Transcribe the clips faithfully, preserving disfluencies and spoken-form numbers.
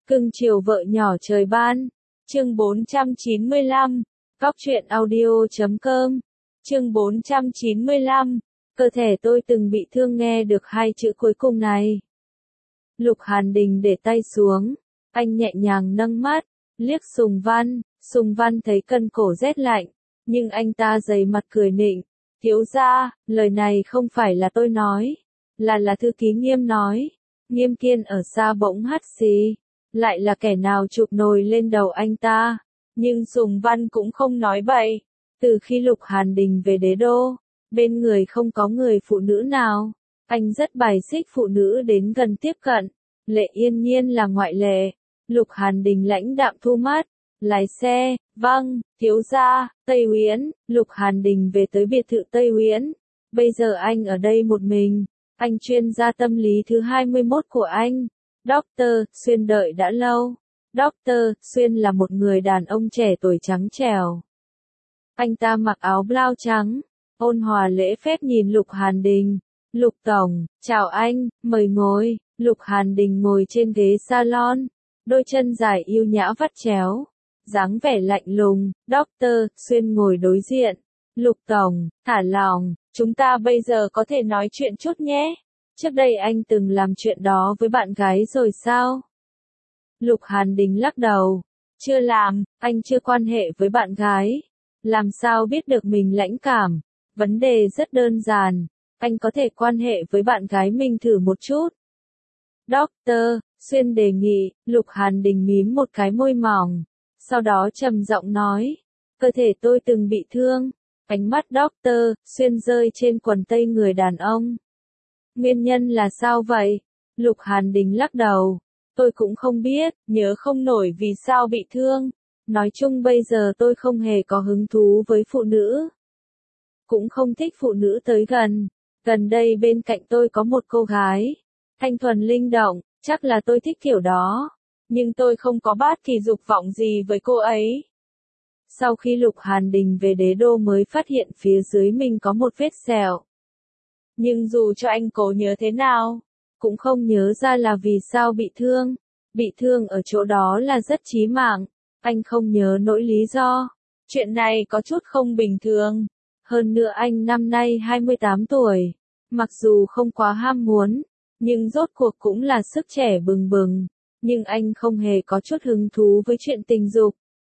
Cưng chiều vợ nhỏ trời ban. Chương bốn trăm chín mươi lăm. Góc truyện audio chấm com. Chương bốn trăm chín mươi lăm. Cơ thể tôi từng bị thương nghe được hai chữ cuối cùng này. Lục Hàn Đình để tay xuống. Anh nhẹ nhàng nâng mắt, liếc Sùng Văn. Sùng Văn thấy cân cổ rét lạnh, nhưng anh ta dày mặt cười nịnh. Thiếu gia, lời này không phải là tôi nói, là là thư ký Nghiêm nói. Nghiêm Kiên ở xa bỗng hắt xì. Lại là kẻ nào chụp nồi lên đầu anh ta. Nhưng Sùng Văn cũng không nói bậy. Từ khi Lục Hàn Đình về đế đô, bên người không có người phụ nữ nào. Anh rất bài xích phụ nữ đến gần tiếp cận. Lệ Yên Nhiên là ngoại lệ. Lục Hàn Đình lãnh đạm thu mắt. Lái xe, vâng, thiếu gia, Tây Uyển. Lục Hàn Đình về tới biệt thự Tây Uyển. Bây giờ anh ở đây một mình. Anh chuyên gia tâm lý thứ hai mươi mốt của anh. Doctor Xuyên đợi đã lâu. Doctor Xuyên là một người đàn ông trẻ tuổi trắng trẻo. Anh ta mặc áo blau trắng, ôn hòa lễ phép nhìn Lục Hàn Đình. Lục Tổng, chào anh, mời ngồi. Lục Hàn Đình ngồi trên ghế salon, đôi chân dài yêu nhã vắt chéo, dáng vẻ lạnh lùng. Doctor Xuyên ngồi đối diện. Lục Tổng, thả lòng, chúng ta bây giờ có thể nói chuyện chút nhé. Trước đây anh từng làm chuyện đó với bạn gái rồi sao? Lục Hàn Đình lắc đầu. Chưa làm, anh chưa quan hệ với bạn gái. Làm sao biết được mình lãnh cảm? Vấn đề rất đơn giản. Anh có thể quan hệ với bạn gái mình thử một chút. Doctor Xuyên đề nghị. Lục Hàn Đình mím một cái môi mỏng. Sau đó trầm giọng nói. Cơ thể tôi từng bị thương. Ánh mắt Doctor Xuyên rơi trên quần tây người đàn ông. Nguyên nhân là sao vậy? Lục Hàn Đình lắc đầu. Tôi cũng không biết, nhớ không nổi vì sao bị thương. Nói chung bây giờ tôi không hề có hứng thú với phụ nữ. Cũng không thích phụ nữ tới gần. Gần đây bên cạnh tôi có một cô gái. Thanh thuần linh động, chắc là tôi thích kiểu đó. Nhưng tôi không có bất kỳ dục vọng gì với cô ấy. Sau khi Lục Hàn Đình về đế đô mới phát hiện phía dưới mình có một vết sẹo. Nhưng dù cho anh cố nhớ thế nào, cũng không nhớ ra là vì sao bị thương. Bị thương ở chỗ đó là rất chí mạng. Anh không nhớ nỗi lý do. Chuyện này có chút không bình thường. Hơn nữa anh năm nay hai mươi tám tuổi. Mặc dù không quá ham muốn, nhưng rốt cuộc cũng là sức trẻ bừng bừng. Nhưng anh không hề có chút hứng thú với chuyện tình dục.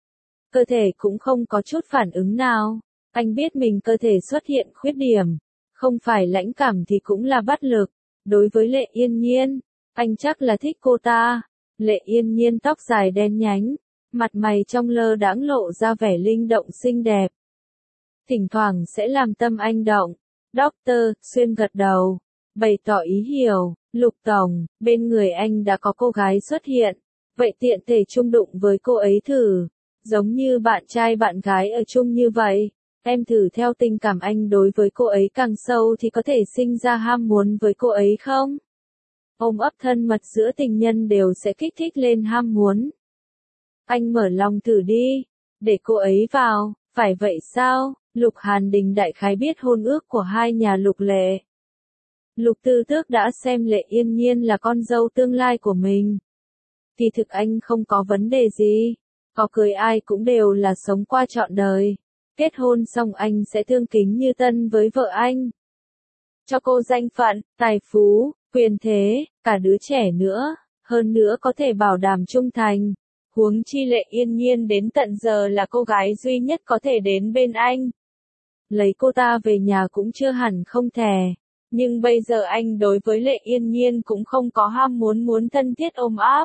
Cơ thể cũng không có chút phản ứng nào. Anh biết mình cơ thể xuất hiện khuyết điểm. Không phải lãnh cảm thì cũng là bất lực. Đối với Lệ Yên Nhiên, anh chắc là thích cô ta. Lệ Yên Nhiên tóc dài đen nhánh, mặt mày trong lơ đãng lộ ra vẻ linh động xinh đẹp. Thỉnh thoảng sẽ làm tâm anh động. Doctor Xuyên gật đầu, bày tỏ ý hiểu. Lục Tổng, bên người anh đã có cô gái xuất hiện. Vậy tiện thể chung đụng với cô ấy thử. Giống như bạn trai bạn gái ở chung như vậy. Em thử theo tình cảm anh đối với cô ấy càng sâu thì có thể sinh ra ham muốn với cô ấy không? Ôm ấp thân mật giữa tình nhân đều sẽ kích thích lên ham muốn. Anh mở lòng thử đi. Để cô ấy vào, phải vậy sao? Lục Hàn Đình đại khái biết hôn ước của hai nhà Lục Lệ. Lục Tư Tước đã xem Lệ Yên Nhiên là con dâu tương lai của mình. Kỳ thực anh không có vấn đề gì. Có cưới ai cũng đều là sống qua trọn đời. Kết hôn xong anh sẽ thương kính như tân với vợ anh. Cho cô danh phận, tài phú, quyền thế, cả đứa trẻ nữa. Hơn nữa có thể bảo đảm trung thành. Huống chi Lệ Yên Nhiên đến tận giờ là cô gái duy nhất có thể đến bên anh. Lấy cô ta về nhà cũng chưa hẳn không thèm. Nhưng bây giờ anh đối với Lệ Yên Nhiên cũng không có ham muốn muốn thân thiết ôm áp.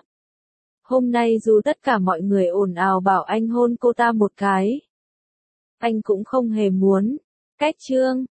Hôm nay dù tất cả mọi người ồn ào bảo anh hôn cô ta một cái, anh cũng không hề muốn. Cách chương